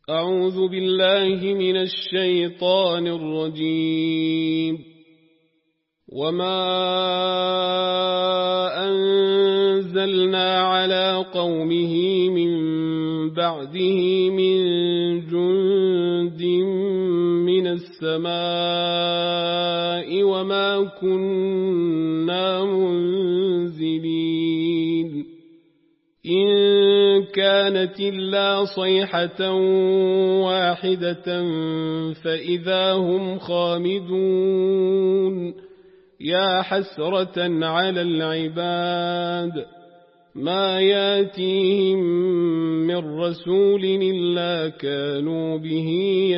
أعوذ بالله من الشيطان الرجيم. وما أنزلنا على قومه من بعده من جند من السماء وما كنا منزلين إن كانت إلا صيحة واحدة فإذا هم خامدون يا حسرة على العباد ما ياتيهم من رسول إلا كانوا به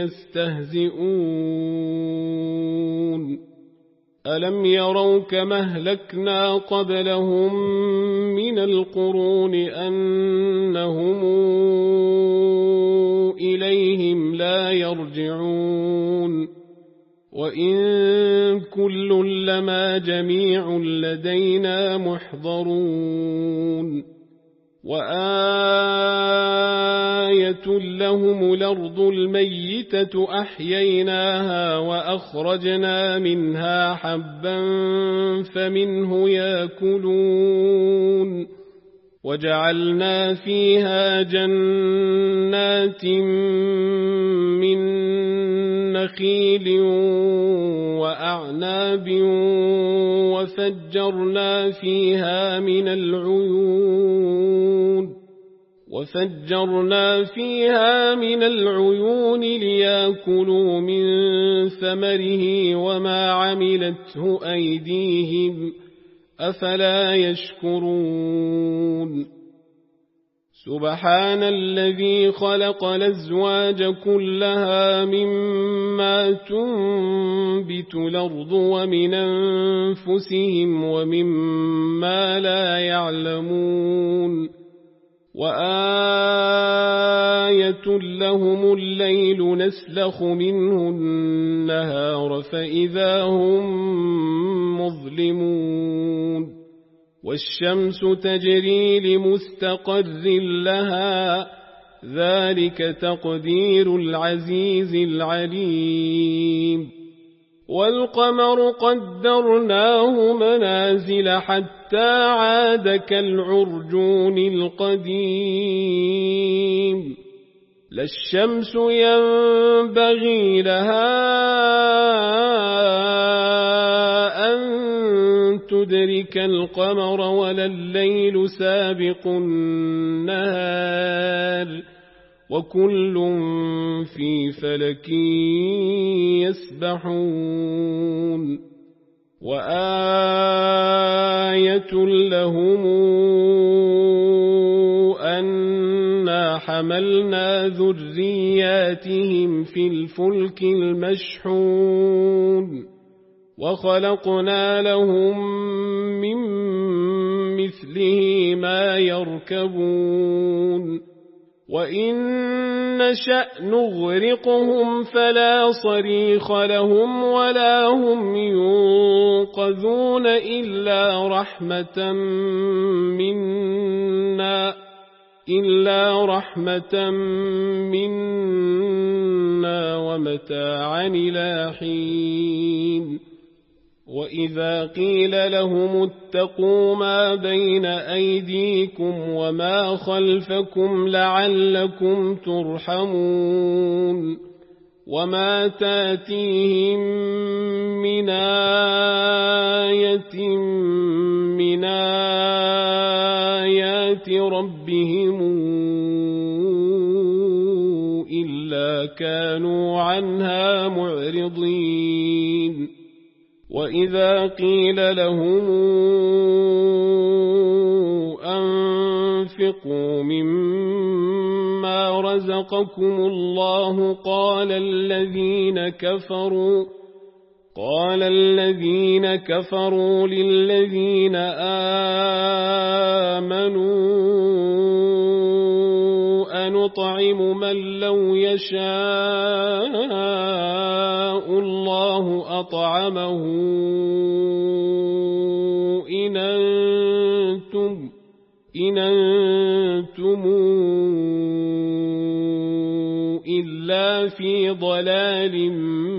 يستهزئون ألم يروا كما أهلكنا قبلهم من القرون أنهم إليهم لا يرجعون وإن كل لما جميع لدينا محضرون وآية لهم الأرض الميتة أحييناها وأخرجنا منها حبا فمنه يأكلون وجعلنا فيها جنات من نخيل وأعناب وفجرنا فيها من العيون ليأكلوا من ثمره وما عملته أيديهم أفلا يشكرون سبحان الذي خلق الأزواج كلها مما تنبت الأرض ومن أنفسهم ومما لا يعلمون وآية لهم الليل نسلخ منه النهار فإذا هم مظلمون والشمس تجري لمستقر لها ذلك تقدير العزيز العليم والقمر قدرناه منازل حتى عاد كالعرجون القديم لا الشمس ينبغي لها أن تدرك القمر ولا الليل سابق النهار وكل في فلك يسبحون وآية لهم أنا حملنا ذرياتهم في الفلك المشحون وخلقنا لهم من مثله ما يركبون وإن نشأ نغرقهم فلا صريخ لهم ولا هم ينقذون إلا رحمة منا ومتاعا إلى حين وإذا قيل لهم اتقوا ما بين أيديكم وما خلفكم لعلكم ترحمون وما تاتيهم من آية من آيات ربهم إلا كانوا عنها معرضين وإذا قيل لهم أنفقوا مما رزقكم الله قال الذين كفروا للذين آمنوا أنطعم من لو يشاء الله أطعمه إن أنتم إلا في ضلال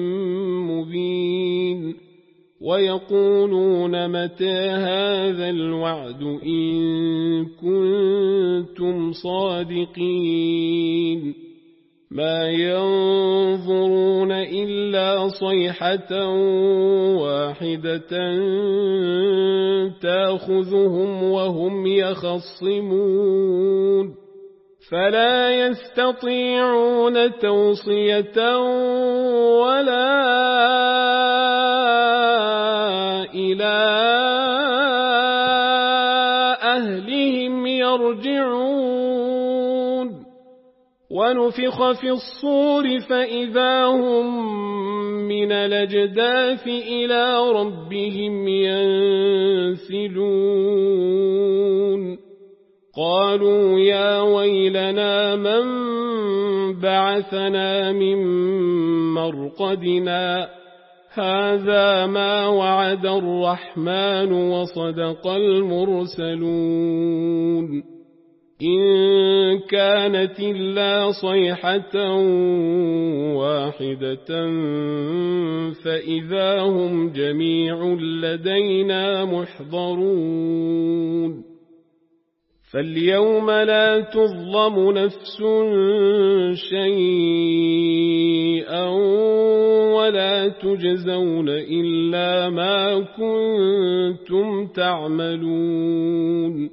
مبين ويقولون متى هذا الوعد إن كنتم صادقين ما ينظرون إلا صيحة واحدة تأخذهم وهم يخصمون فلا يستطيعون توصية ولا إلى أهلهم يرجعون ونفخ في الصور فإذا هم من الأجداث إلى ربهم ينسلون قالوا يا ويلنا من بعثنا من مرقدنا هذا ما وعد الرحمن وصدق المرسلون إن كانت إلا صيحة واحدة فإذا هم جميع لدينا محضرون فاليوم لا تظلم نفس شيئا ولا تجزون إلا ما كنتم تعملون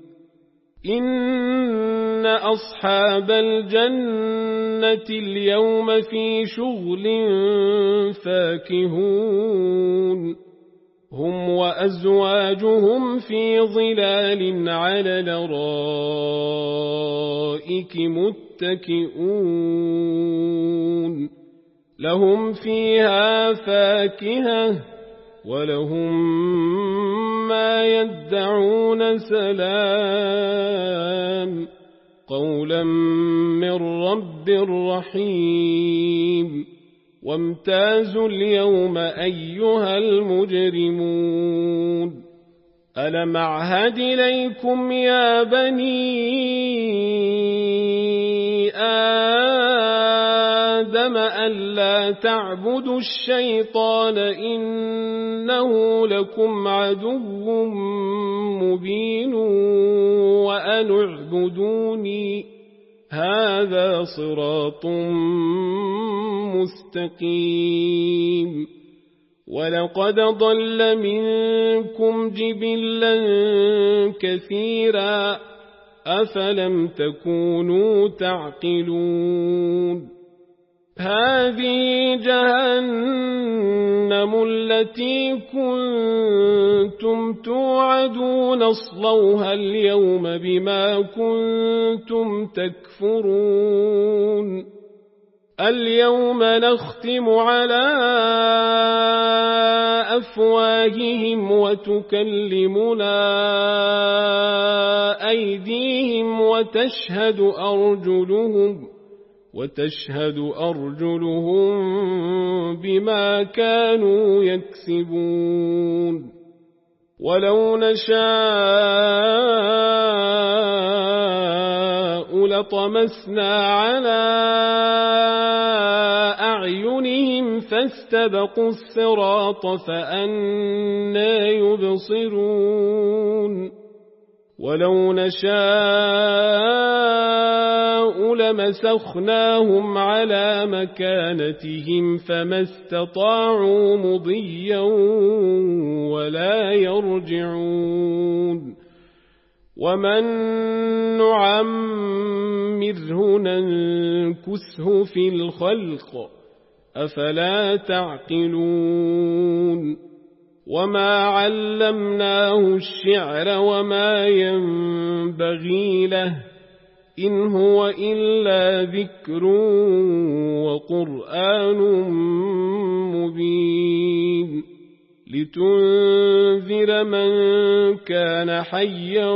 إن أصحاب الجنة اليوم في شغل فاكهون هم وأزواجهم في ظلال على الأرائك متكئون لهم فيها فاكهة ولهم ما يدعون سلام قولا من رب رحيم وامتازوا اليوم أيها المجرمون ألم أعهد إليكم يا بني آدم ألا تعبدوا الشيطان إنه لكم عدو مبين وأن اعبدوني هذا صراط مستقيم ولقد ضل منكم جبلا كثيرا أفلم تكونوا تعقلون هذه جهنم التي كنتم توعدون اصلوها اليوم بما كنتم تكفرون اليوم نختم على أفواههم وتكلمنا أيديهم وتشهد أرجلهم بما كانوا يكسبون ولو نشاء لطمسنا على أعينهم فاستبقوا الصراط فأنى يبصرون ولو نشاء لمسخناهم على مكانتهم فما استطاعوا مضيا ولا يرجعون ومن نعمره ننكسه في الخلق أفلا تعقلون وما علمناه الشعر وما ينبغي له إن هو إلا ذكر وقرآن مبين لتنذر من كان حيا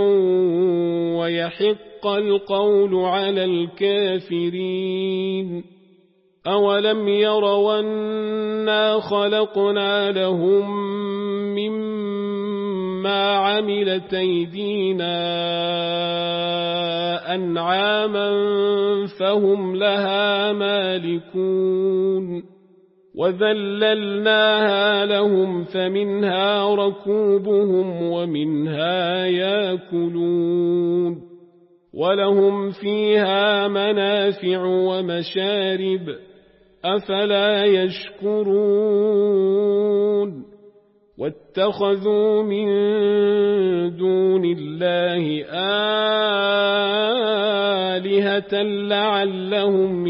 ويحق القول على الكافرين أولم يروا أنا خلقنا لهم مما عملت أيدينا أنعاما فهم لها مالكون وذللناها لهم فمنها ركوبهم ومنها يأكلون ولهم فيها منافع ومشارب أفلا يشكرون واتخذوا من دون الله آلهة لعلهم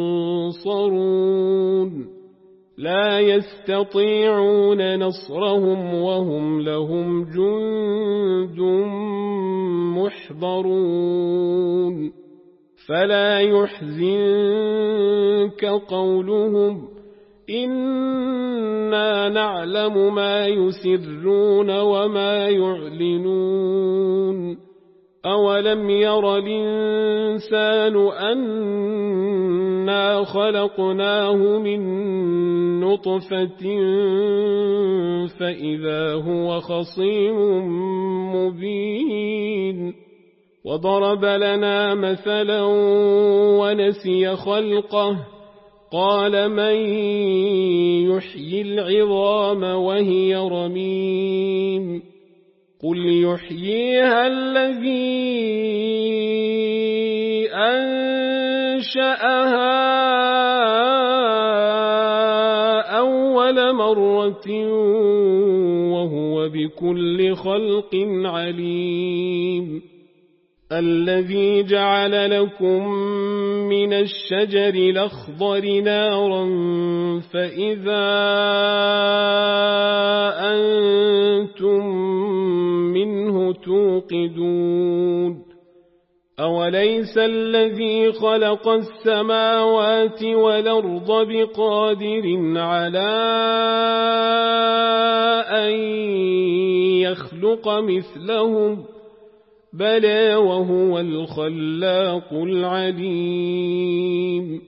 ينصرون لا يستطيعون نصرهم وهم لهم جند محضرون فلا يحزنك قولهم إنا نعلم ما يسرون وما يعلنون أولم ير الإنسان أنا خلقناه من نطفة فإذا هو خصيم مبين وضرب لنا مثلا ونسي خلقه قال من يحيي العظام وهي رميم قل يحييها الذي أنشأها أول مرة وهو بكل خلق عليم الذي جعل لكم من الشجر الأخضر نارا فإذا أنتم منه توقدون أوليس الذي خلق السماوات والأرض بقادر على أن يخلق مثلهم بلى وهو الخلاق العليم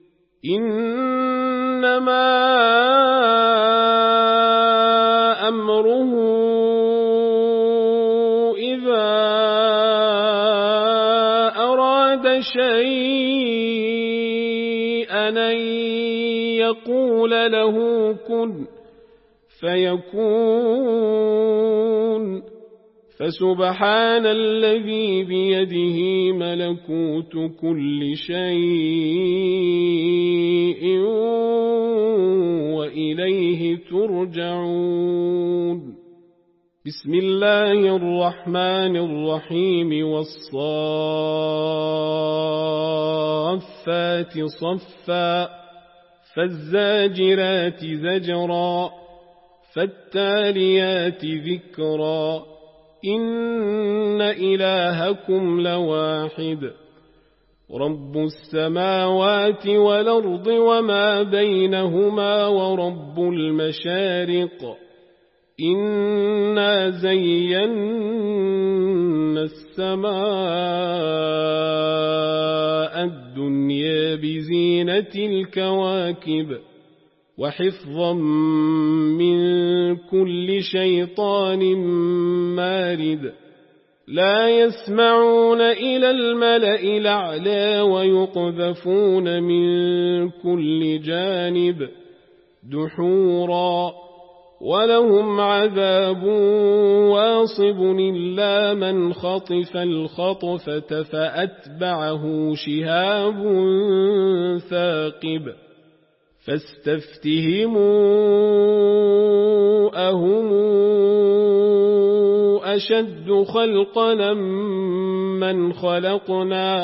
إنما أمره إذا أراد شيئا أن يقول له كن فيكون فسبحان الذي بيده ملكوت كل شيء وإليه ترجعون بسم الله الرحمن الرحيم والصافات صفا فالزاجرات زجرا فالتاليات ذكرا إن إلهكم لواحد رب السماوات والأرض وما بينهما ورب المشارق إنا زينا السماء الدنيا بزينة الكواكب وحفظا من كل شيطان مارد لا يسمعون إلى الملأ الأعلى ويقذفون من كل جانب دحورا ولهم عذاب واصب إلا من خطف الخطفة فأتبعه شهاب ثاقب فاستفتهموا أهم أشد خلقنا من خلقنا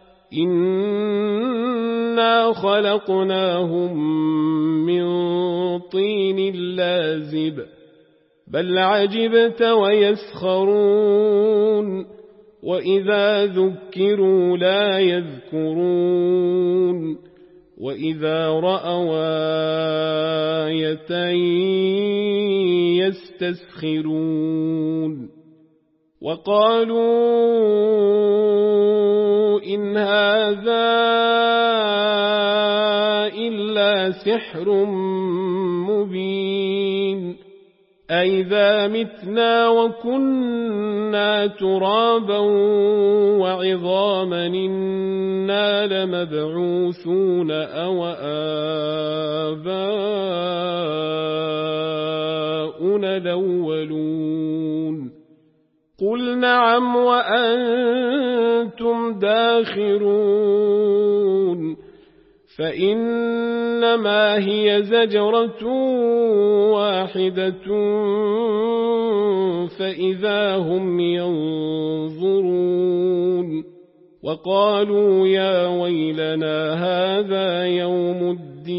إنا خلقناهم من طين لازب بل عجبت ويسخرون وإذا ذكروا لا يذكرون وإذا رأوا آية يستسخرون وقالوا إن هذا إلا سحر مبين أإذا متنا وكنا ترابا وعظاما إنا لمبعوثون أو آباؤنا الأولون قل نعم وأنتم داخرون فإنما هي زجرة واحدة فإذا هم ينظرون وقالوا يا ويلنا هذا يوم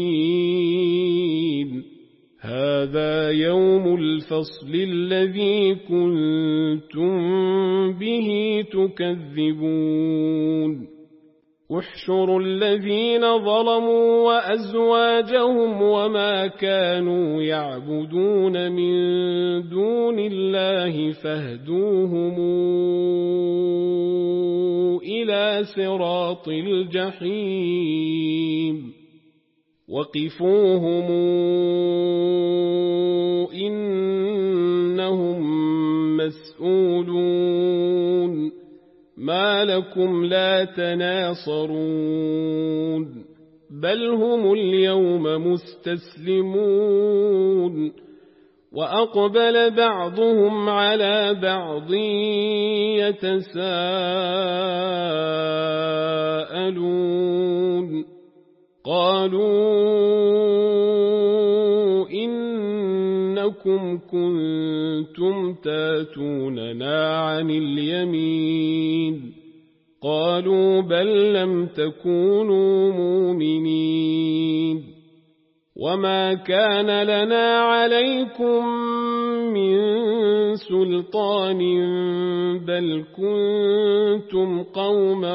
الدين هذا يوم الفصل الذي كنتم به تكذبون احشروا الذين ظلموا وأزواجهم وما كانوا يعبدون من دون الله فاهدوهم إلى صراط الجحيم وقفوهم إنهم مسؤولون ما لكم لا تناصرون بل هم اليوم مستسلمون وأقبل بعضهم على بعض يتساءلون قالوا إنكم كنتم تاتوننا عن اليمين قالوا بل لم تكونوا مؤمنين وما كان لنا عليكم من سلطان بل كنتم قوما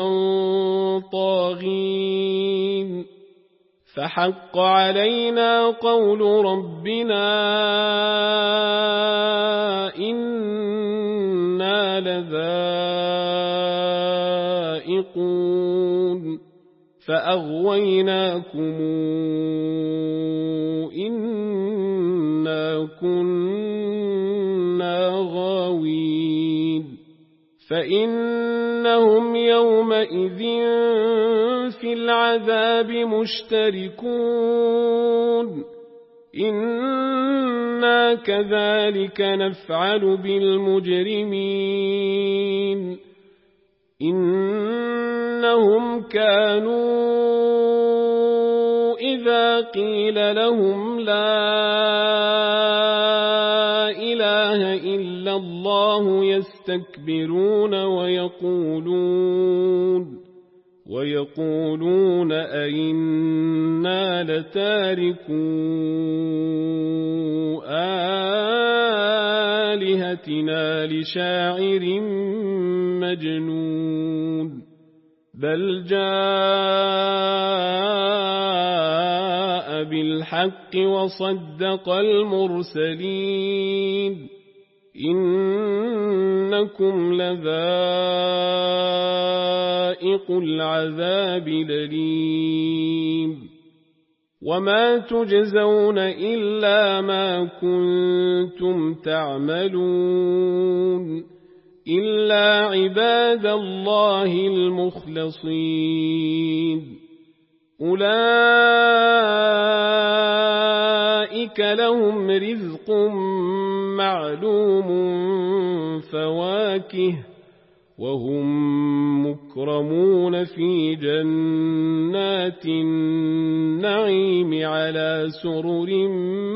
طاغين فحق علينا قول ربنا إنا لذائقون فأغويناكم إنا كنا غاوين فإنهم يومئذ في العذاب مشتركون إنا كذلك نفعل بالمجرمين إنهم كانوا إذا قيل لهم لا إله إلا الله يستكبرون ويقولون أئنا لتاركو آلهتنا لشاعر مجنون بل جاء بالحق وصدق المرسلين إنكم لذائق العذاب الأليم وما تجزون إلا ما كنتم تعملون إلا عباد الله المخلصين أولئك لهم رزق معلوم فواكه وهم مكرمون في جنات النعيم على سرر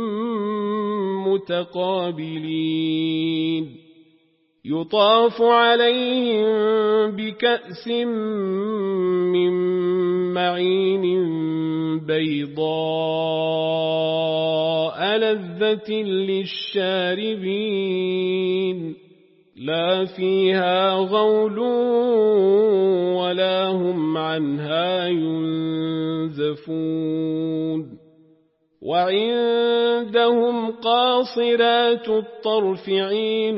متقابلين يطاف عليهم بكأس من معين بيضاء لذة للشاربين لا فيها غول ولا هم عنها ينزفون وعندهم قاصرات الطرف عين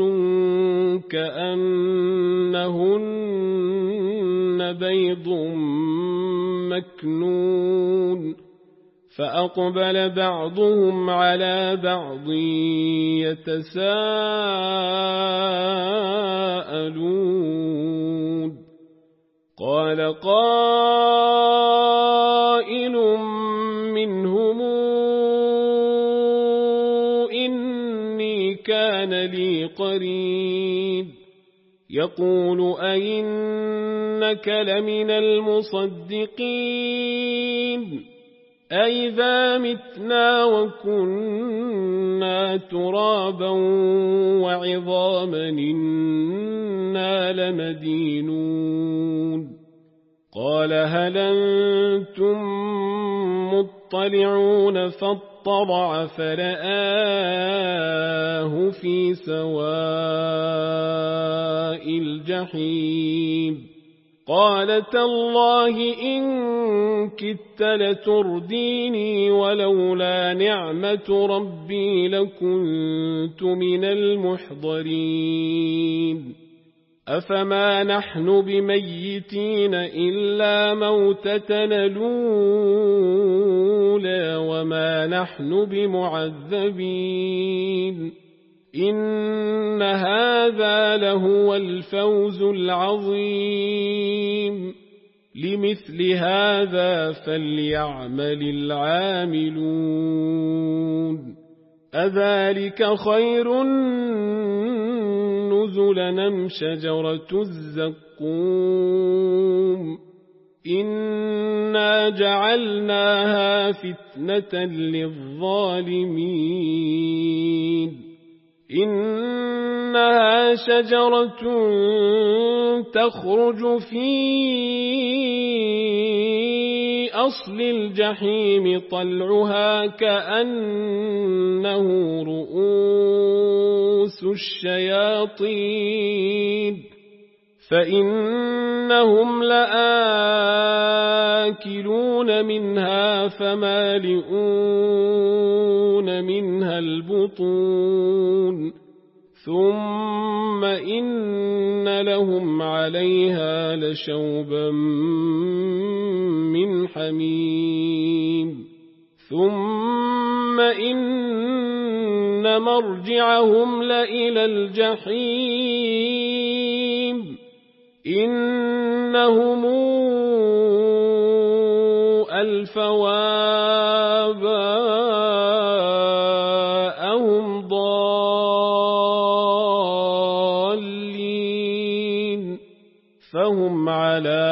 كأنهن بيض مكنون فأقبل بعضهم على بعض يتساءلون قال قائل منهم إني كان لي قرين يقول أئنك لمن المصدقين أئذا متنا وكنا ترابا وعظاما إنا لمدينون قال هل أنتم مطلعون فاطلع فرآه في سواء الجحيم قال تالله إن كدت لترديني ولولا نعمة ربي لكنت من المحضرين أفما نحن بميتين إلا موتتنا الأولى وما نحن بمعذبين إن هذا لهو الفوز العظيم لمثل هذا فليعمل العاملون أذلك خير نزلا أم شجرة الزقوم إنا جعلناها فتنة للظالمين إنها شجرة تخرج في أصل الجحيم طلعها كأنه رؤوس الشياطين فإنهم لآكلون منها فمالئون منها البطون ثم إن لهم عليها لشوبا من حميم ثم إن مرجعهم لإلى الجحيم إنهم ألفوا آباءهم ضالين فهم على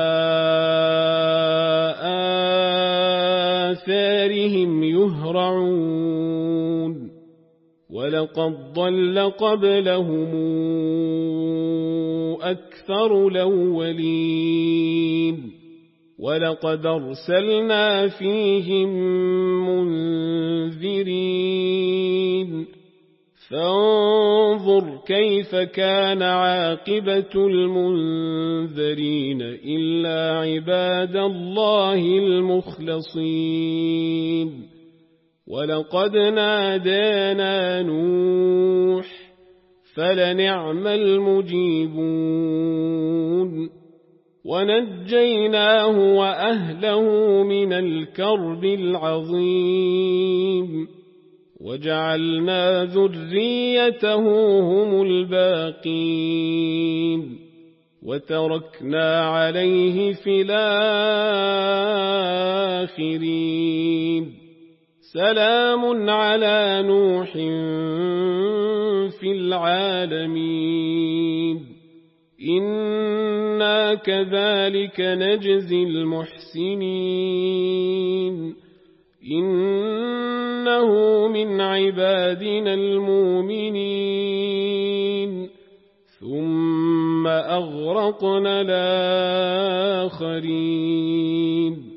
آثارهم يهرعون ولقد ضل قبلهم أكثر الأولين ولقد أرسلنا فيهم منذرين فانظر كيف كان عاقبة المنذرين إلا عباد الله المخلصين ولقد نادانا نوح فلنعم المجيبون ونجيناه وأهله من الكرب العظيم وجعلنا ذريته هم الباقين وتركنا عليه في الآخرين سلام على نوح في العالمين إنا كذلك نجزي المحسنين إنه من عبادنا المؤمنين ثم أغرقنا الآخرين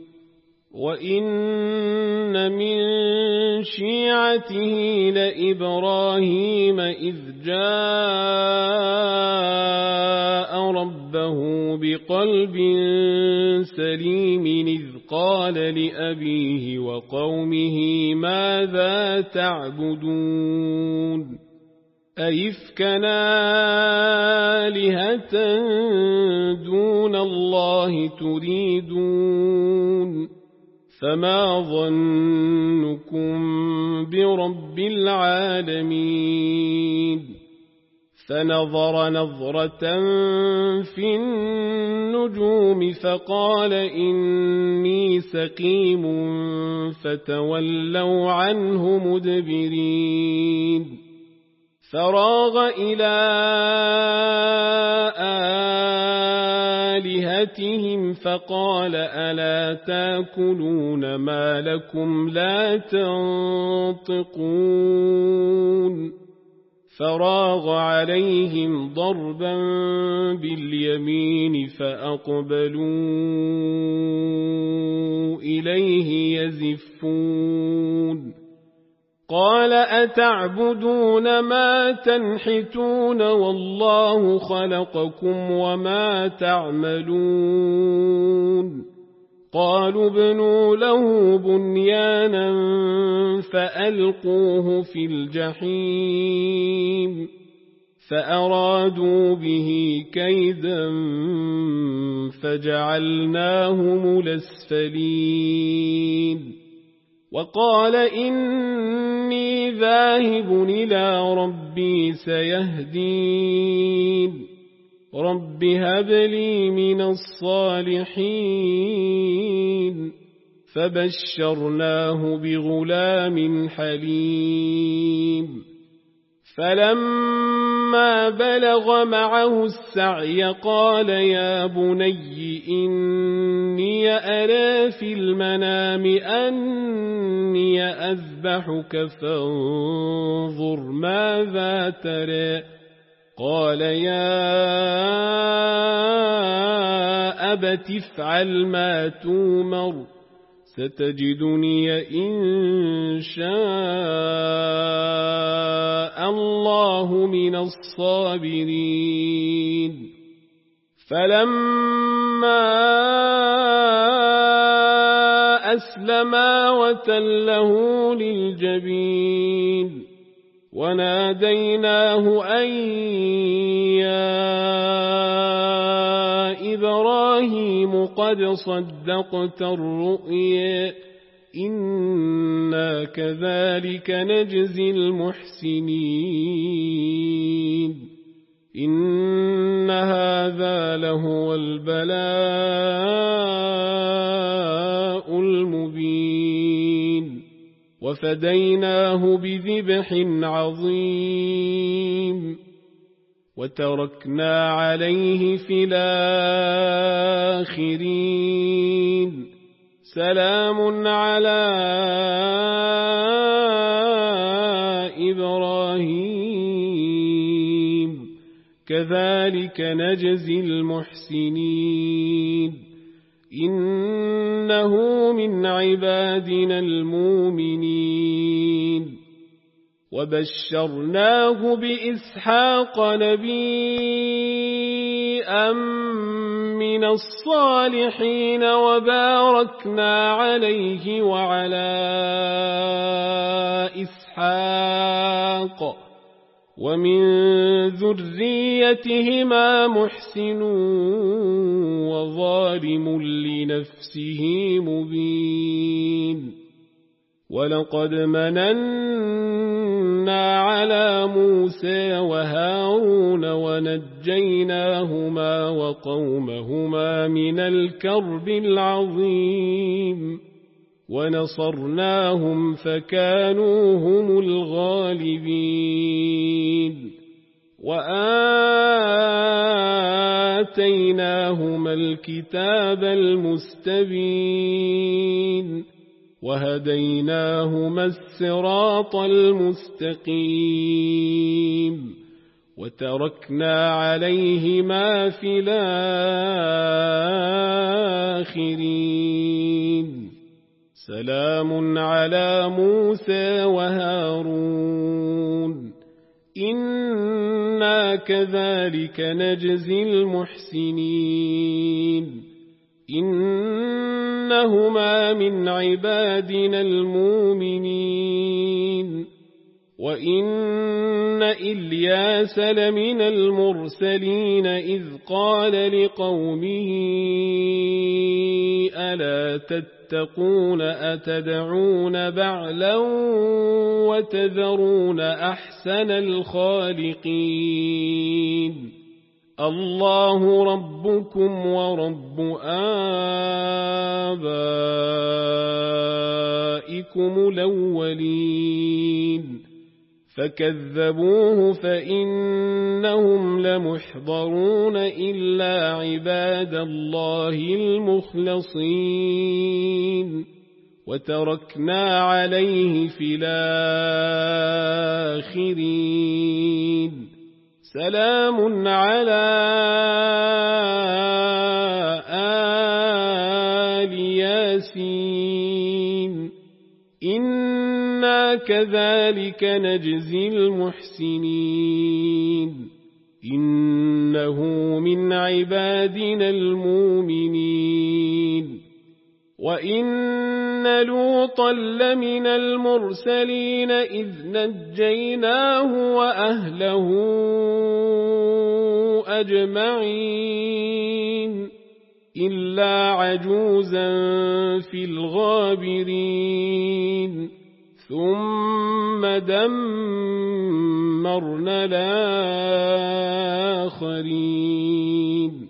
وإن من شيعته لإبراهيم إذ جاء ربه بقلب سليم إذ قال لأبيه وقومه ماذا تعبدون أئفكا آلهة دون الله تريدون فما ظنكم برب العالمين فنظر نظرة في النجوم فقال إني سقيم فتولوا عنه مدبرين فراغ إلى آلهتهم فقال ألا تاكلون ما لكم لا تنطقون فراغ عليهم ضربا باليمين فأقبلوا إليه يزفون قال أتعبدون ما تنحتون والله خلقكم وما تعملون قالوا ابنوا له بنيانا فألقوه في الجحيم فأرادوا به كيدا فجعلناهم الأسفلين وقال إني ذاهب إلى ربي سيهدين رب هب لي من الصالحين فبشرناه بغلام حليم فلما بلغ معه السعي قال يا بني إني أرى في المنام أني أذبحك فانظر ماذا ترى قال يا أبت افعل ما تومر ستجدني إن شاء الله من الصابرين فلما أسلما وتله للجبين وناديناه أن يا إبراهيم قد صدقت الرؤيا إنا كذلك نجزي المحسنين إن هذا لهو البلاء المبين وفديناه بذبح عظيم وتركنا عليه في الآخرين سلام على إبراهيم كذلك نجزي المحسنين إنه من عبادنا المؤمنين وبشرناه بإسحاق نبيا من الصالحين وباركنا عليه وعلى إسحاق ومن ذريتهما محسن وظالم لنفسه مبين ولقد مننا على موسى وهارون ونجيناهما وقومهما من الكرب العظيم ونصرناهم فكانوا هم الغالبين وآتيناهما الكتاب المستبين وهديناهما الصراط المستقيم وتركنا عليهما في الآخرين سلام على موسى وهارون إنا كذلك نجزي المحسنين إنهما من عبادنا المؤمنين وإن إلياس لمن المرسلين إذ قال لقومه ألا تتقون أتدعون بعلا وتذرون أحسن الخالقين الله ربكم ورب آبائكم الأولين فكذبوه فإنهم لمحضرون إلا عباد الله المخلصين وتركنا عليه في الآخرين سلام على آل ياسين إنا كذلك نجزي المحسنين إنه من عبادنا المؤمنين وإن لوطا لمن المرسلين إذ نجيناه وأهله أجمعين إلا عجوزا في الغابرين ثم دمرنا الآخرين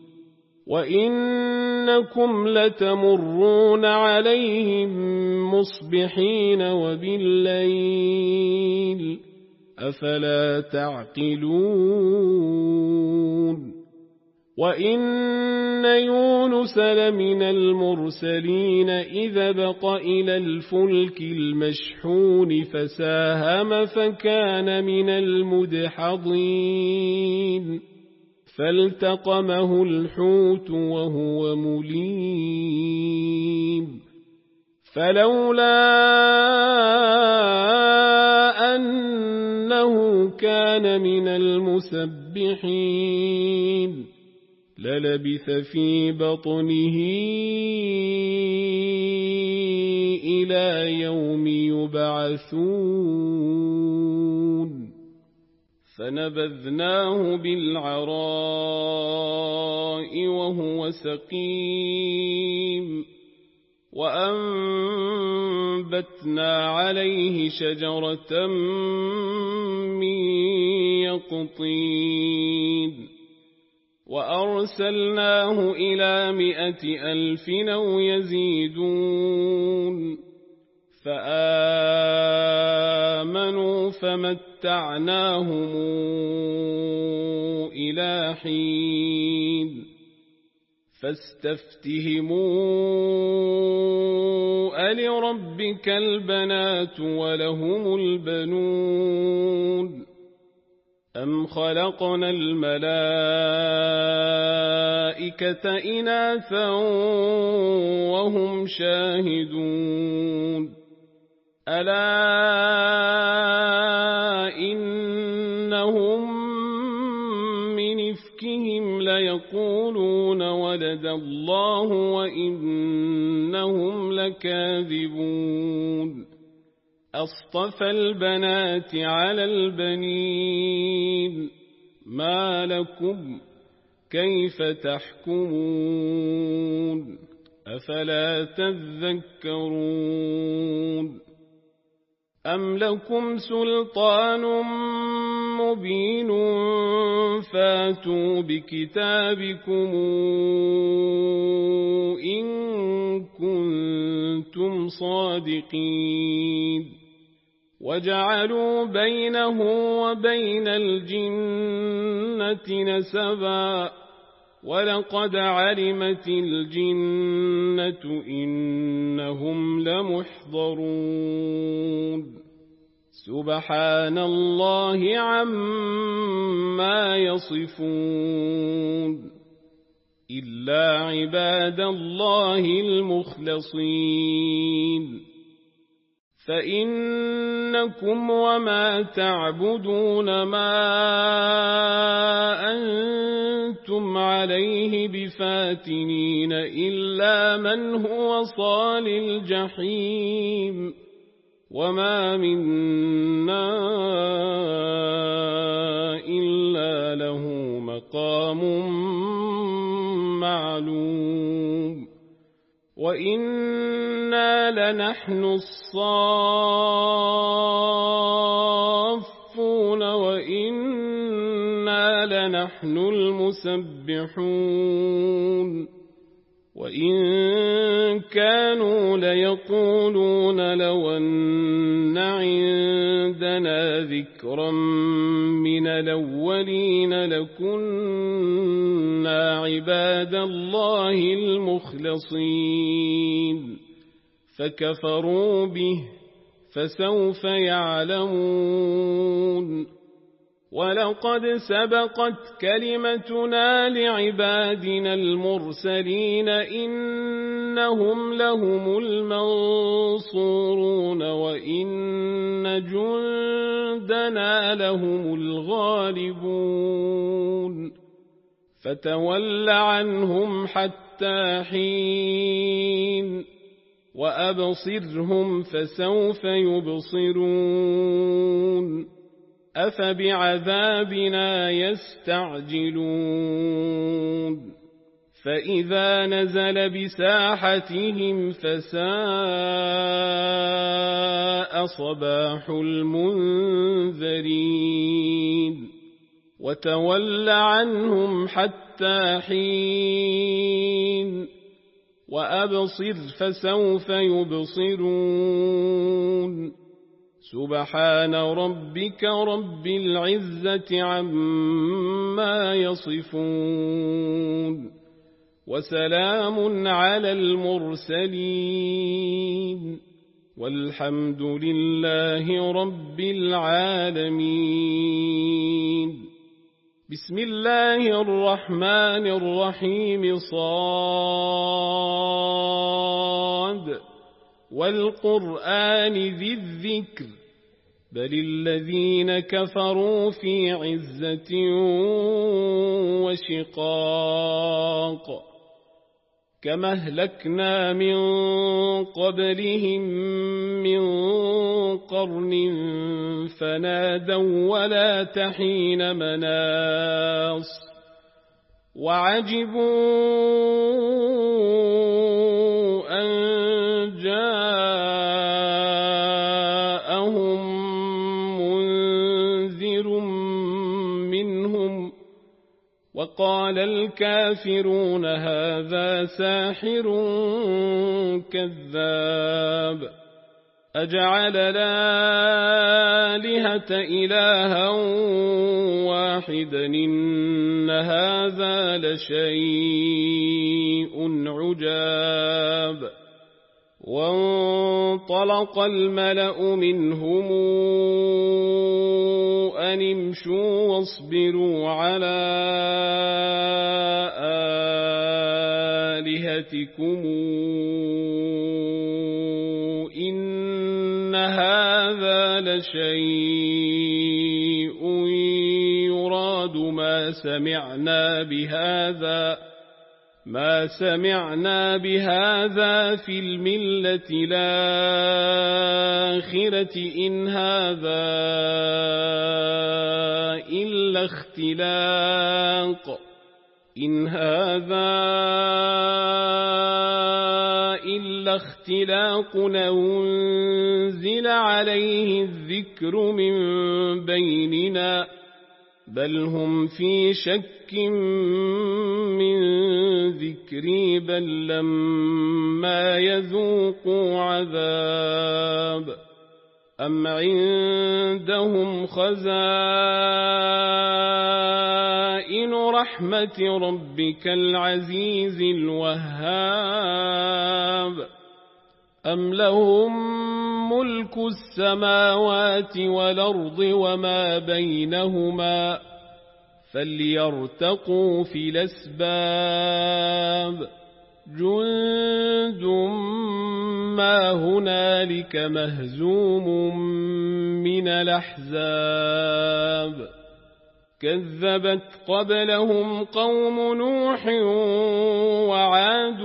وإنكم لتمرون عليهم مصبحين وبالليل أفلا تعقلون وإن يونس لمن المرسلين إذا بق إلى الفلك المشحون فساهم فكان من المدحضين فالتقمه الحوت وهو مليم فلولا أنه كان من المسبحين للبث في بطنه إلى يوم يبعثون فنبذناه بالعراء وهو سقيم وأنبتنا عليه شجرة من يقطين وأرسلناه إلى 100,000 أو يزيدون فآمنوا فمتعناهم إلى حين فاستفتهموا ألربك البنات ولهم البنون أم خلقنا الملائكة إناثا وهم شاهدون ألا إنهم من إفكهم ليقولون ولد الله وإنهم لكاذبون أصطفى البنات على البنين ما لكم كيف تحكمون أفلا تذكرون أم لكم سلطان مبين فاتوا بكتابكم إن كنتم صادقين وجعلوا بينه وبين الجنة نسبا ولقد علمت الجنة إنهم لمحضرون سبحان الله عما يصفون إلا عباد الله المخلصين فإنكم وما تعبدون ما أنتم عليه بفاتنين إلا من هو صال الجحيم وما منا إلا له مقام معلوم وإنا لنحن الصافون وإنا لنحن المسبحون وإن كانوا ليقولون لو أن عندنا ذكرا من الأولين لكنا عباد الله المخلصين فكفروا به فسوف يعلمون ولقد سبقت كلمتنا لعبادنا المرسلين إنهم لهم المنصورون وإن جندنا لهم الغالبون فتول عنهم حتى حين وأبصرهم فسوف يبصرون أفبعذابنا يستعجلون فإذا نزل بساحتهم فساء صباح المنذرين وتول عنهم حتى حين وأبصر فسوف يبصرون سبحان ربك رب العزة عما يصفون وسلام على المرسلين والحمد لله رب العالمين بسم الله الرحمن الرحيم صاد والقرآن ذي الذكر بل الذين كفروا في عزة وشقاق كما أهلكنا من قبلهم من قرن فنادوا ولا تحين مناص وعجبوا أن جاءهم منذر منهم وقال الكافرون هذا ساحر كذاب أجعل الآلهة إلها واحدا إن هذا لشيء عجاب وانطلق الملأ منهم أن امشوا واصبروا على آلهتكم إن هذا لشيء يراد ما سمعنا بهذا في الملة الآخرة إن هذا إلا اختلاق أنزل عليه الذكر من بيننا بل هم في شك من ذكري بل لما يذوقوا عذاب أم عندهم خزائن رحمة ربك العزيز الوهاب أم لهم ملك السماوات والأرض وما بينهما فليرتقوا في الأسباب جند ما هنالك مهزوم من الأحزاب كذبت قبلهم قوم نوح وعاد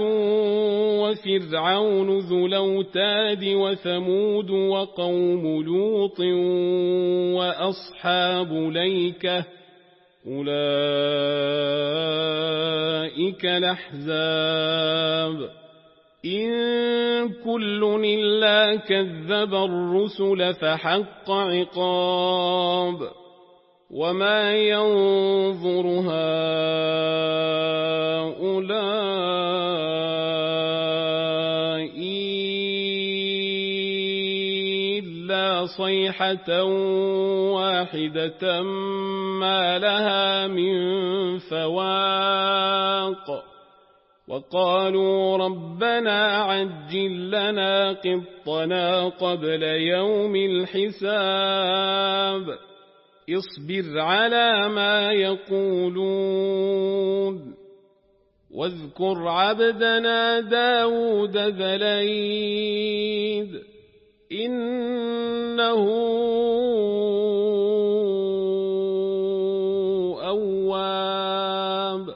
وفرعون ذو الأوتاد وثمود وقوم لوط وأصحاب الأيكة أولئك الأحزاب إن كل إلا كذب الرسل فحق عقاب وما ينظر هؤلاء إلا صيحة واحدة ما لها من فواق وقالوا ربنا عجل لنا قطنا قبل يوم الحساب اصبر على ما يقولون واذكر عبدنا داود ذا الأيد إنه أواب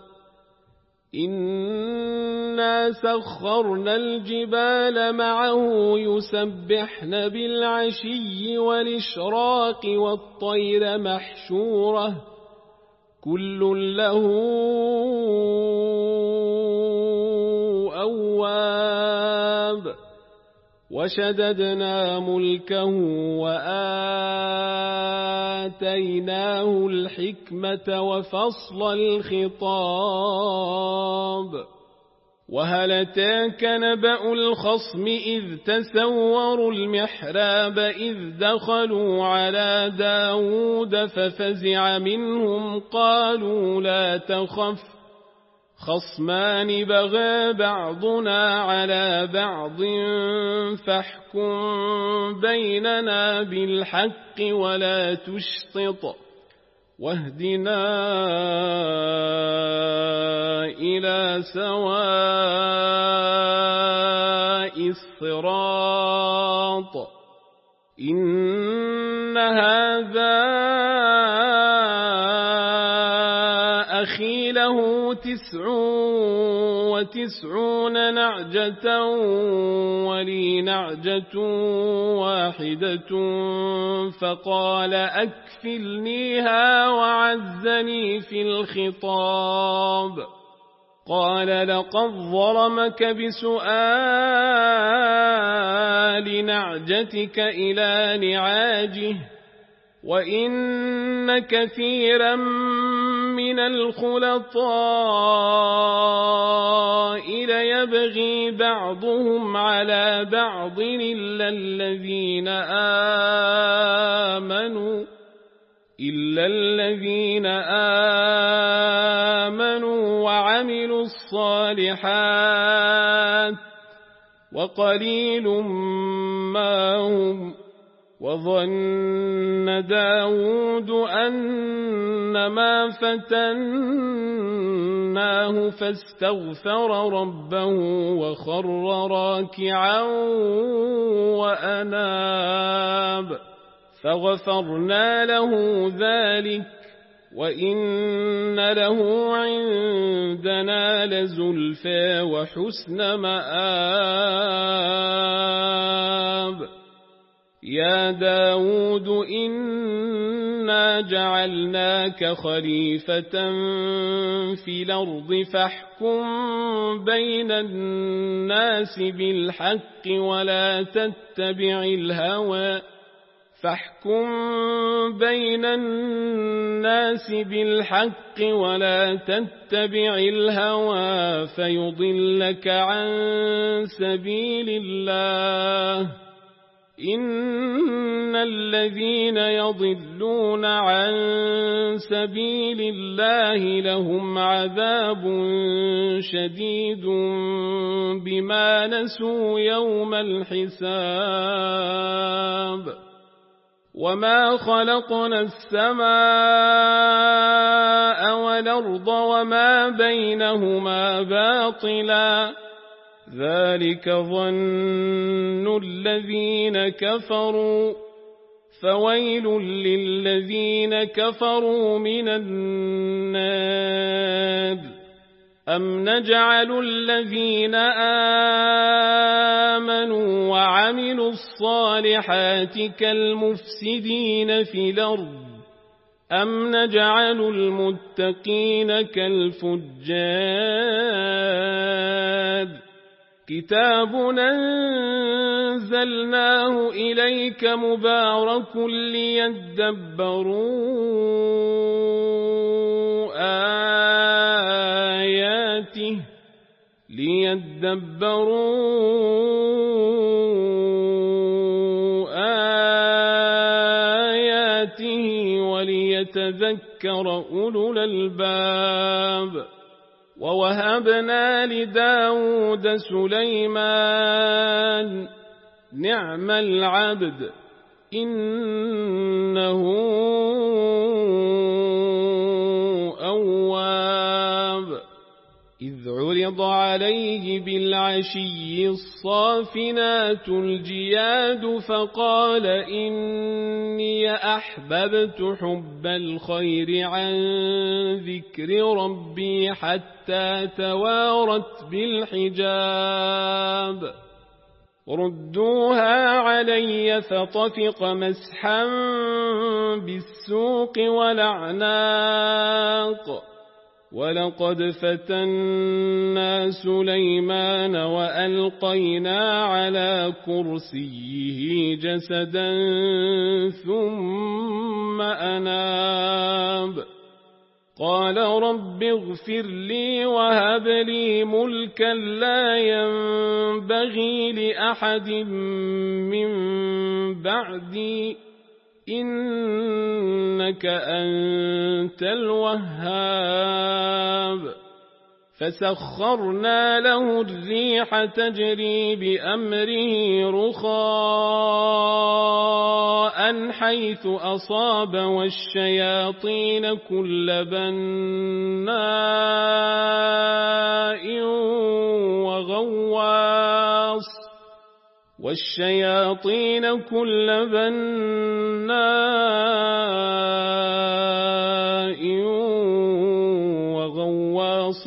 إنا سخرنا الجبال معه يسبحن بالعشي والإشراق والطير محشورة كل له أواب وشددنا ملكه وآتيناه الحكمة وفصل الخطاب وهل أتاك نبأ الخصم إذ تسوروا المحراب إذ دخلوا على داود ففزع منهم قالوا لا تخف خصمان بغى بعضنا على بعض فاحكم بيننا بالحق ولا تشطط واهدنا إلى سواء الصراط إن هذا أخي له 99 نعجة ولي نعجة واحدة فقال أكفلنيها وعزني في الخطاب قال لقد ظلمك بسؤال نعجتك إلى نعاجه وإن كثيرا من الخلطاء ليبغي بعضهم على بعض إلا الذين آمنوا وعملوا الصالحات وقليل ما هم وظن داود أنما فتناه فاستغفر ربه وخر راكعا وأناب فغفرنا له ذلك وإن له عندنا لزلفى وحسن مآب يا داود إنا جعلناك خليفة في الأرض فاحكم بين الناس بالحق ولا تتبع الهوى فيضلك عن سبيل الله إن الذين يضلون عن سبيل الله لهم عذاب شديد بما نسوا يوم الحساب وما خلقنا السماء والأرض وما بينهما باطلا ذلك ظن الذين كفروا فويل للذين كفروا من النار أم نجعل الذين آمنوا وعملوا الصالحات كالمفسدين في الأرض أم نجعل المتقين كالفجار كتاب أنزلناه إليك مبارك ليدبروا آياته وليتذكر أولو الألباب ووهبنا لداود سليمان نعم العبد إنه أواب إذ عرض عليه بالعشي الصافنات الجياد فقال إني أحببت حب الخير عن ذكر ربي حتى توارت بالحجاب ردوها علي فطفق مسحا بالسوق والأعناق ولقد فتنا سليمان وألقينا على كرسيه جسدا ثم أناب قال رب اغفر لي وهب لي ملكا لا ينبغي لأحد من بعدي إنك أنت الوهاب فسخرنا له الريح تجري بأمره رخاء حيث أصاب والشياطين كل بناء وغواص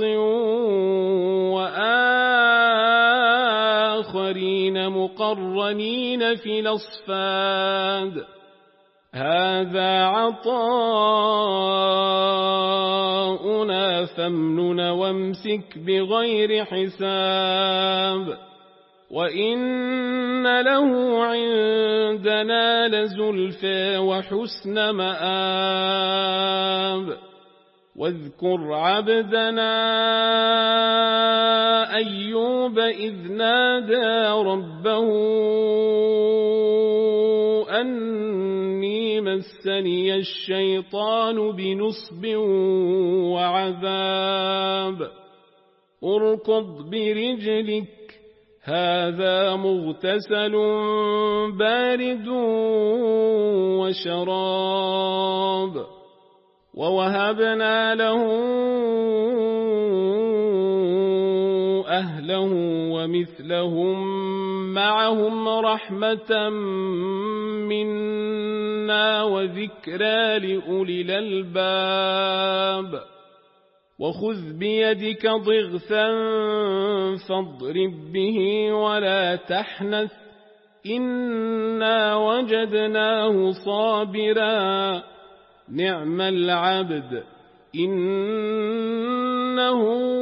وآخرين مقرنين في الأصفاد هذا عطاؤنا فامنن وامسك بغير حساب وإن له عندنا لزلفى وحسن مآب واذكر عبدنا أيوب إذ نادى ربه أني مسني الشيطان بنصب وعذاب اركض برجلك هذا مغتسل بارد وشراب ووهبنا له أهله ومثلهم معهم رحمة منا وذكرى لأولي الألباب وخذ بيدك ضغثا فاضرب به ولا تحنث إنا وجدناه صابرا نعم العبد إنه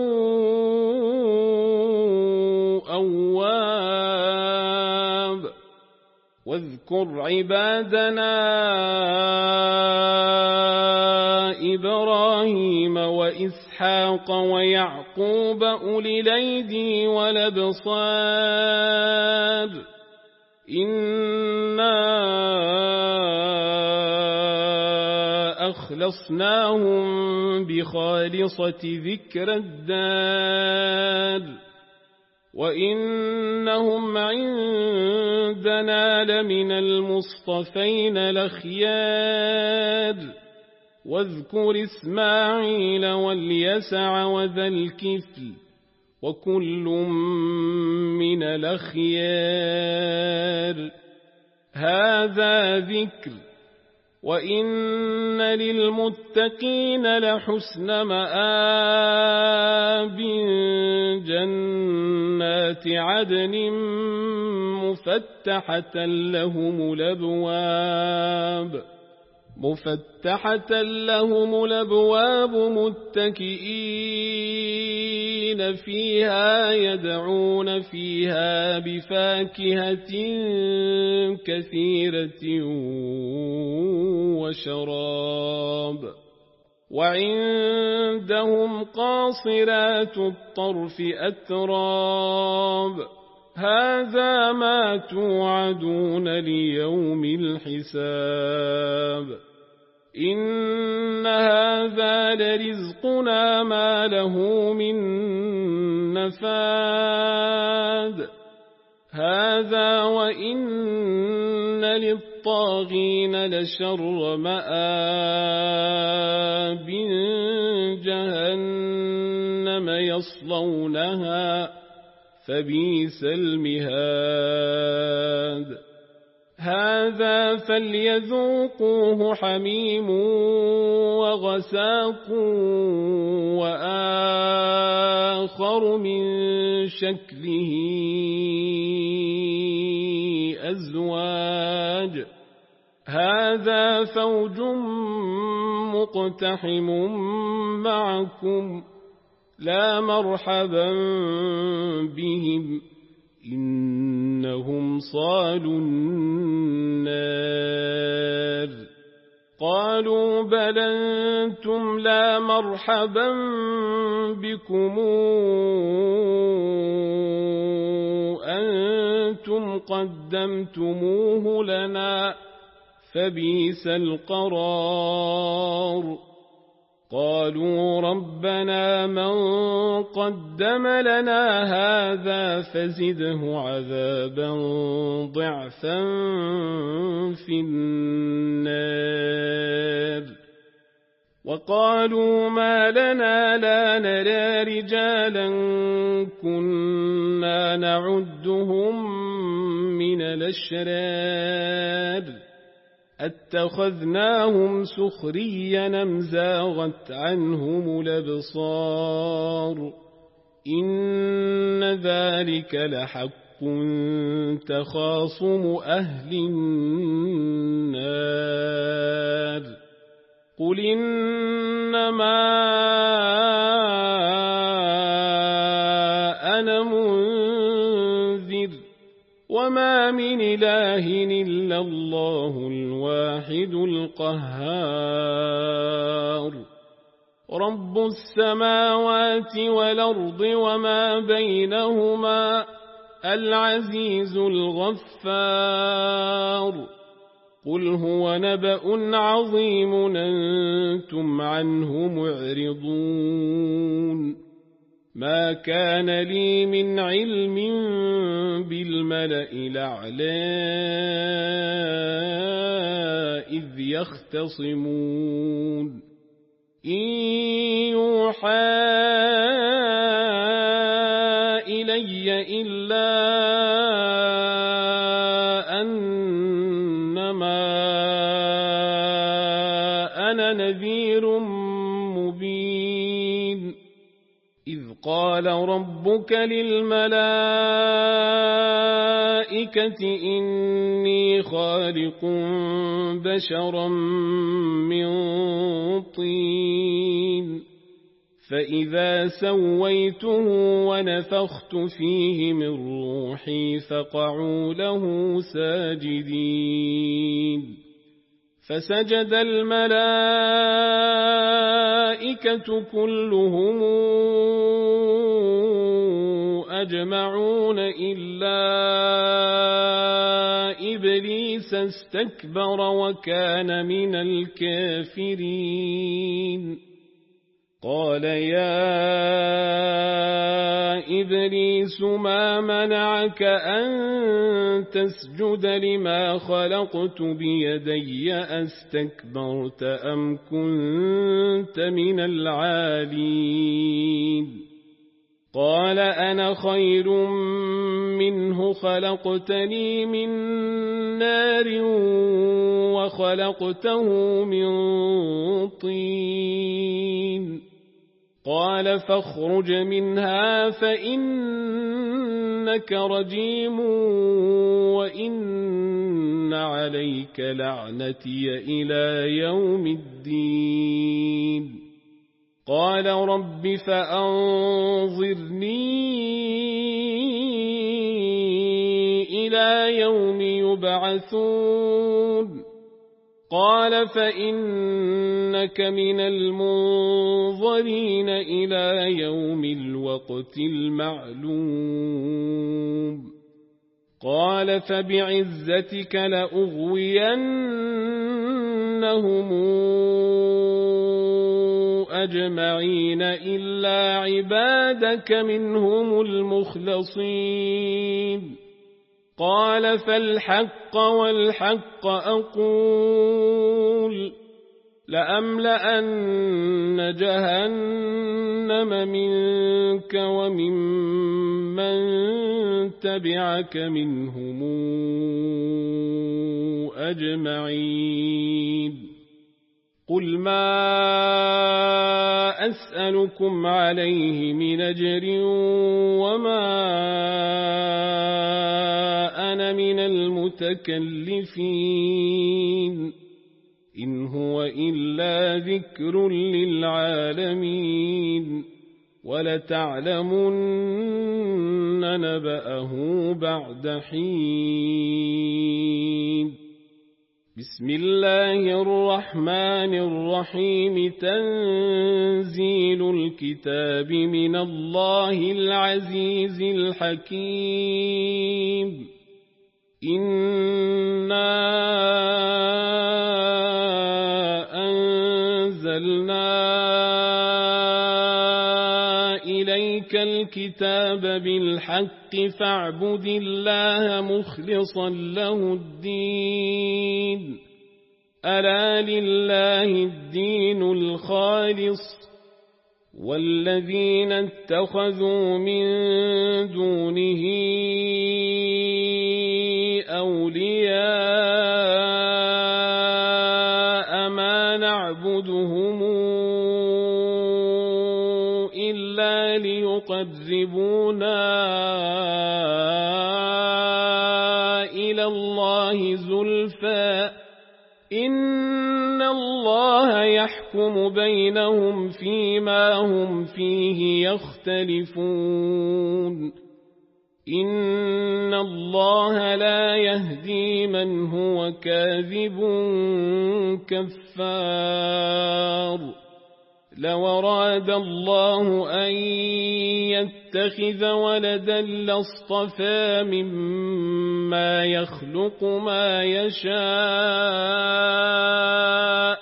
أواب واذكر عبادنا إبراهيم وإسحاق ويعقوب أولي الأيدي والأبصار إنا أخلصناهم بخالصة ذكر الدار وإنهم عندنا لمن المصطفين الأخيار واذكر إسماعيل واليسع وذا الكفل وكل من الأخيار هذا ذكر وإن للمتقين لحسن مآب جنات عدن مفتحة لهم الأبواب متكئين فيها يدعون فيها بفاكهة كثيرة وشراب وعندهم قاصرات الطرف أتراب هذا ما توعدون ليوم الحساب إن هذا لرزقنا ما له من نفاد هذا وإن للطاغين لشر مآب جهنم يصلونها فبئس المهاد هذا فليذوقوه حميم وغساق وآخر من شكله أزواج هذا فوج مقتحم معكم لا مرحبا بهم إنهم صالوا النار قالوا بل أنتم لا مرحبا بكم أنتم قدمتموه لنا فبئس القرار قالوا ربنا من قدم لنا هذا فزده عذابا ضعفا في النار وقالوا ما لنا لا نرى رجالا كنا نعدهم من الأشرار اتخذناهم سخريا أم زاغت عنهم الأبصار إن ذلك لحق تخاصم أهل النار قل إنما أنا منذر وما من إله إلا الله الواحد القهار رب السماوات والأرض وما بينهما العزيز الغفار قل هو نبأ عظيم أنتم عنه معرضون ما كان لي من علم بالملأ الأعلى إذ يختصمون إن يوحى إلي إلا أنما أنا نذير مبين إذ قال ربك للملائكة إني خالق بشرا من طين فإذا سويته ونفخت فيه من روحي فقعوا له ساجدين فسجد الملائكة كلهم أجمعون إلا إبليس استكبر وكان من الكافرين قال يا إبليس ما منعك أن تسجد لما خلقت بيدي أستكبرت أم كنت من العالين قال أنا خير منه خلقتني من نار وخلقته من طين قال فاخرج منها فإنك رجيم وإن عليك لعنتي إلى يوم الدين قال رب فأنظرني إلى يوم يبعثون قال فإنك من المنظرين إلى يوم الوقت المعلوم قال فبعزتك لأغوينهم أجمعين إلا عبادك منهم المخلصين قال فالحق والحق أقول لأملأن جهنم منك وممن تبعك منهم أجمعين قل ما أسألكم عليه من أجر وما أنا من المتكلفين إن هو إلا ذكر للعالمين ولتعلمن نبأه بعد حين بسم الله الرحمن الرحيم تنزيل الكتاب من الله العزيز الحكيم إنا أنزلنا إليك الكتاب بالحق فاعبد الله مخلصا له الدين ألا لله الدين الخالص والذين اتخذوا من دونه أولياء ما نعبدهم إلا ليقربونا إلى الله زلفى إن الله يحكم بينهم فيما هم فيه يختلفون إن الله لا يهدي من هو كاذب كفار لو أراد الله أن يتخذ ولدا لاصطفى مما يخلق ما يشاء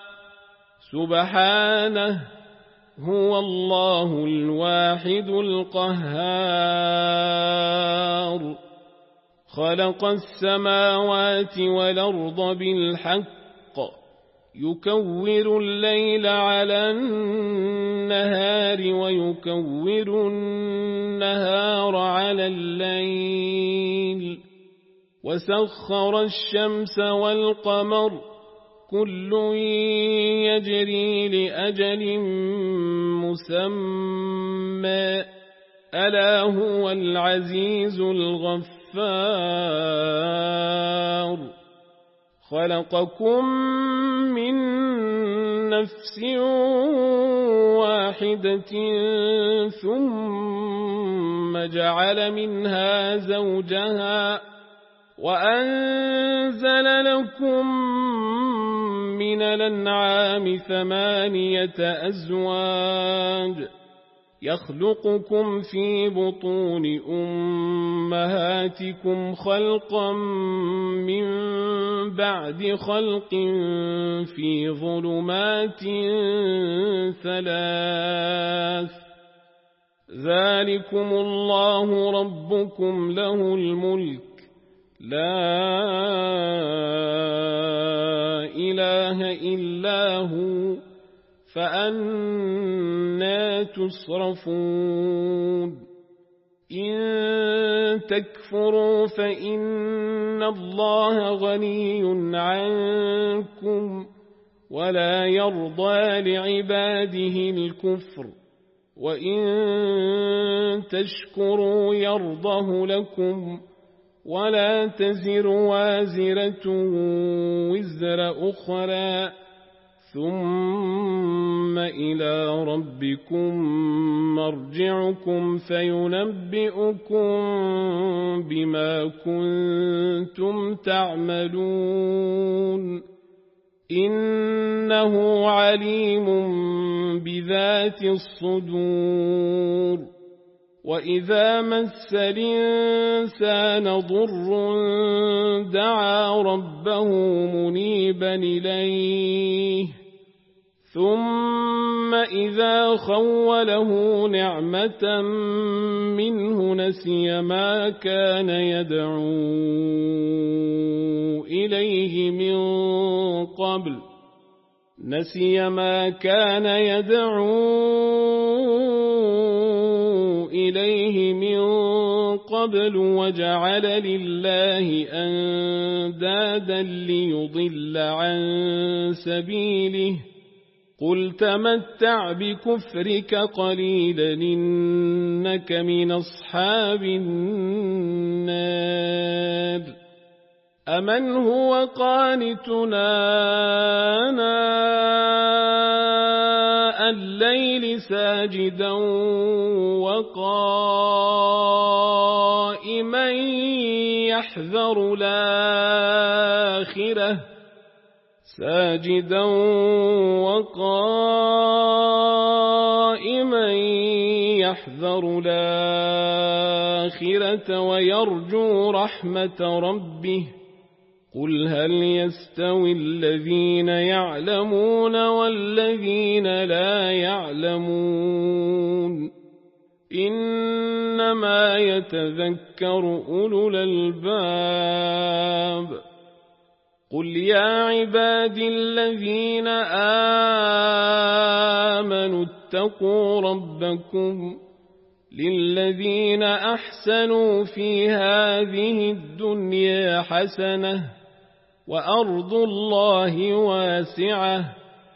سبحانه هو الله الواحد القهار خلق السماوات والأرض بالحق يكور الليل على النهار ويكور النهار على الليل وسخر الشمس والقمر كل يجري لأجل مسمى ألا هو العزيز الغفار خلقكم من نفس واحدة ثم جعل منها زوجها وأنزل لكم من الأنعام 8 أزواج يخلقكم في بطون أمهاتكم خلقا من بعد خلق في ظلمات 3 ذلكم الله ربكم له الملك لا إله إلا هو فأنى تصرفون إن تكفروا فإن الله غني عنكم ولا يرضى لعباده الكفر وإن تشكروا يرضه لكم ولا تزر وازرة وزر أخرى ثم إلى ربكم مرجعكم فينبئكم بما كنتم تعملون إنه عليم بذات الصدور وإذا مس الإنسان ضر دعا ربه منيبا إليه ثم إذا خوله نعمة منه نسي ما كان يدعو إليه من قبل وجعل لله أندادا ليضل عن سبيله قل تمتع بكفرك قليلا إنك من أصحاب النار أمن هو قانتنا آناء الليل ساجدا وقائما يحذر الآخرة ويرجو رحمة ربه قل هل يستوي الذين يعلمون والذين لا يعلمون إنما يتذكر أولو الألباب قل يا عبادي الذين آمنوا اتقوا ربكم للذين أحسنوا في هذه الدنيا حسنة وأرض الله واسعة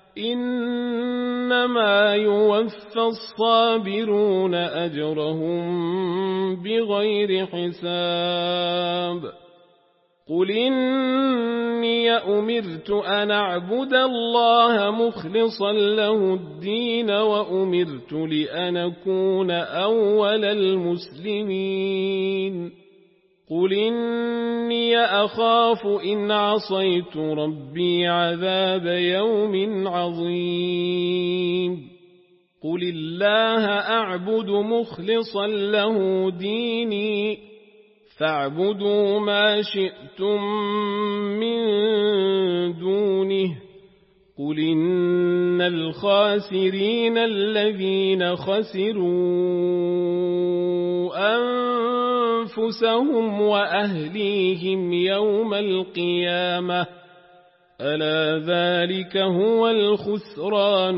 إنما يوفى الصابرون أجرهم بغير حساب قل إني أمرت أن أعبد الله مخلصا له الدين وأمرت لأن أكون أول المسلمين قل إني أخاف إن عصيت ربي عذاب يوم عظيم قل الله أعبد مخلصا له ديني فاعبدوا ما شئتم من دونه قل إن الخاسرين الذين خسروا أنفسهم وأهليهم يوم القيامة ألا ذلك هو الخسران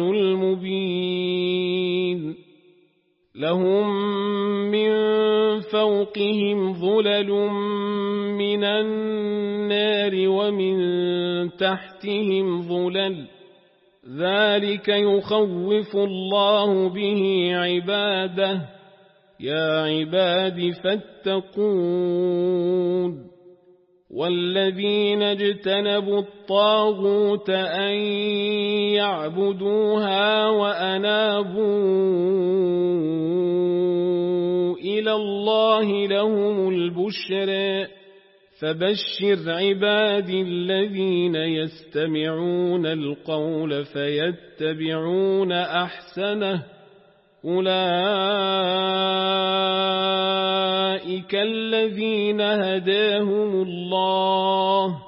المبين لهم من فوقهم ظلل من النار ومن تحتهم ظلل ذلك يخوف الله به عباده يا عباد فاتقون والذين اجتنبوا الطاغوت أن يعبدوها وأنابوا إلى الله لهم البشرى فبشر عبادي الذين يستمعون القول فيتبعون أحسنه أولئك الذين هداهم الله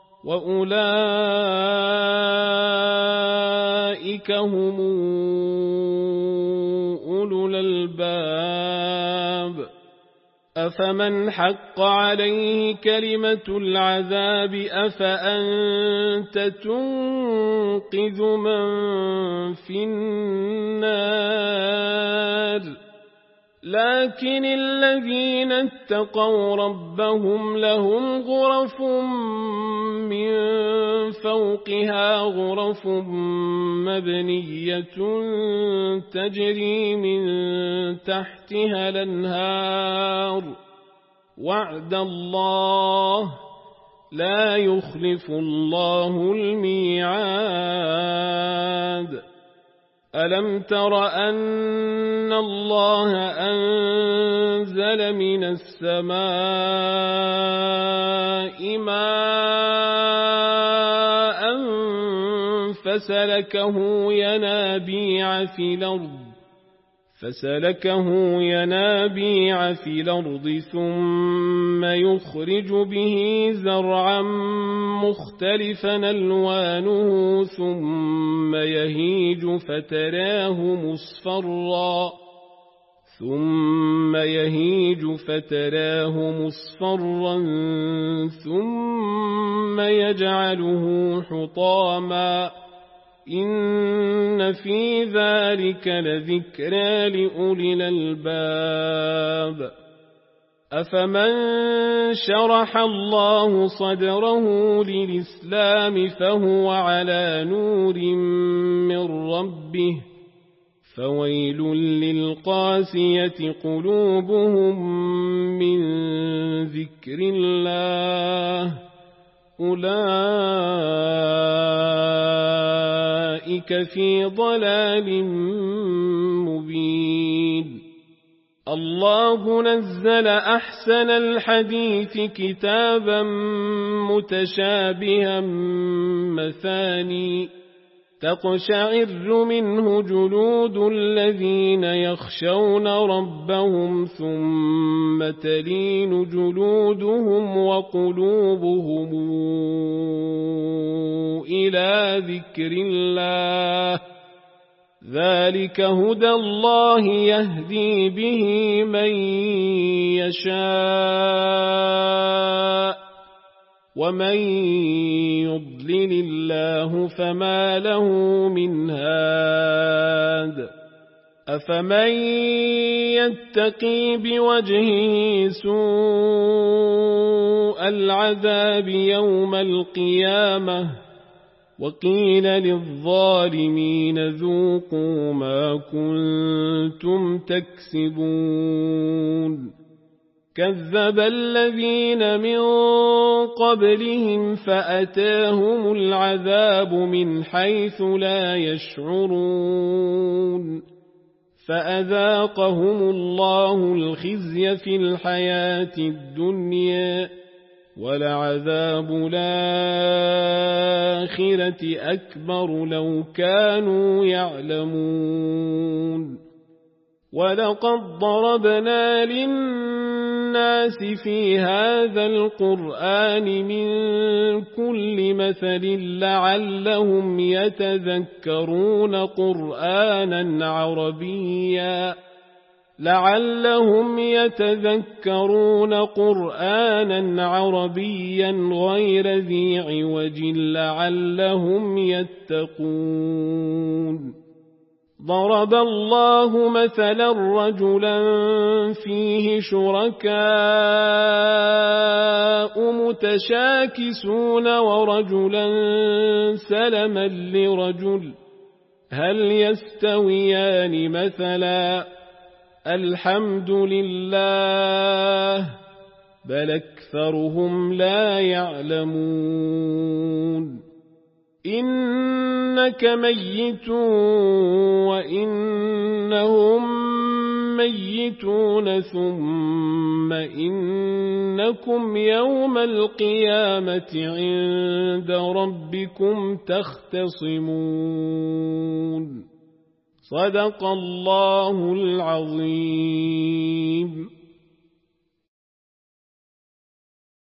وأولئك هم أولو الألباب أفمن حق عليه كلمة العذاب أفأنت تنقذ من في النار لكن الذين اتقوا ربهم لهم غرف من فوقها غرف مبنية تجري من تحتها الأنهار وعد الله لا يخلف الله الميعاد ألم تر أن الله أنزل من السماء ماء فسلكه ينابيع في الأرض ثم يخرج به زرعا مختلفا ألوانه ثم يهيج فتراه مصفرا ثم يجعله حطاما إن في ذلك لذكرى لأولي الألباب أفمن شرح الله صدره للإسلام فهو على نور من ربه فويل للقاسية قلوبهم من ذكر الله أولئك في ضلال مبين الله نزل أحسن الحديث كتابا متشابها مثاني تقشعر منه جلود الذين يخشون ربهم ثم تلين جلودهم وقلوبهم إلى ذكر الله ذلك هدى الله يهدي به من يشاء ومن يضلل الله فما له من هاد أفمن يتقي بوجهه سوء العذاب يوم القيامة وقيل للظالمين ذوقوا ما كنتم تكسبون كذب الذين من قبلهم فأتاهم العذاب من حيث لا يشعرون فأذاقهم الله الخزي في الحياة الدنيا ولعذاب الآخرة أكبر لو كانوا يعلمون ولقد ضربنا للناس في هذا القرآن من كل مثل لعلهم يتذكرون قرآنا عربيا غير ذي عوج لعلهم يتقون ضرب الله مثلا رجلا فيه شركاء متشاكسون ورجلا سلما لرجل هل يستويان مثلا الحمد لله بل أكثرهم لا يعلمون إنك ميت وإنهم ميتون ثم إنكم يوم القيامة عند ربكم تختصمون صدق الله العظيم.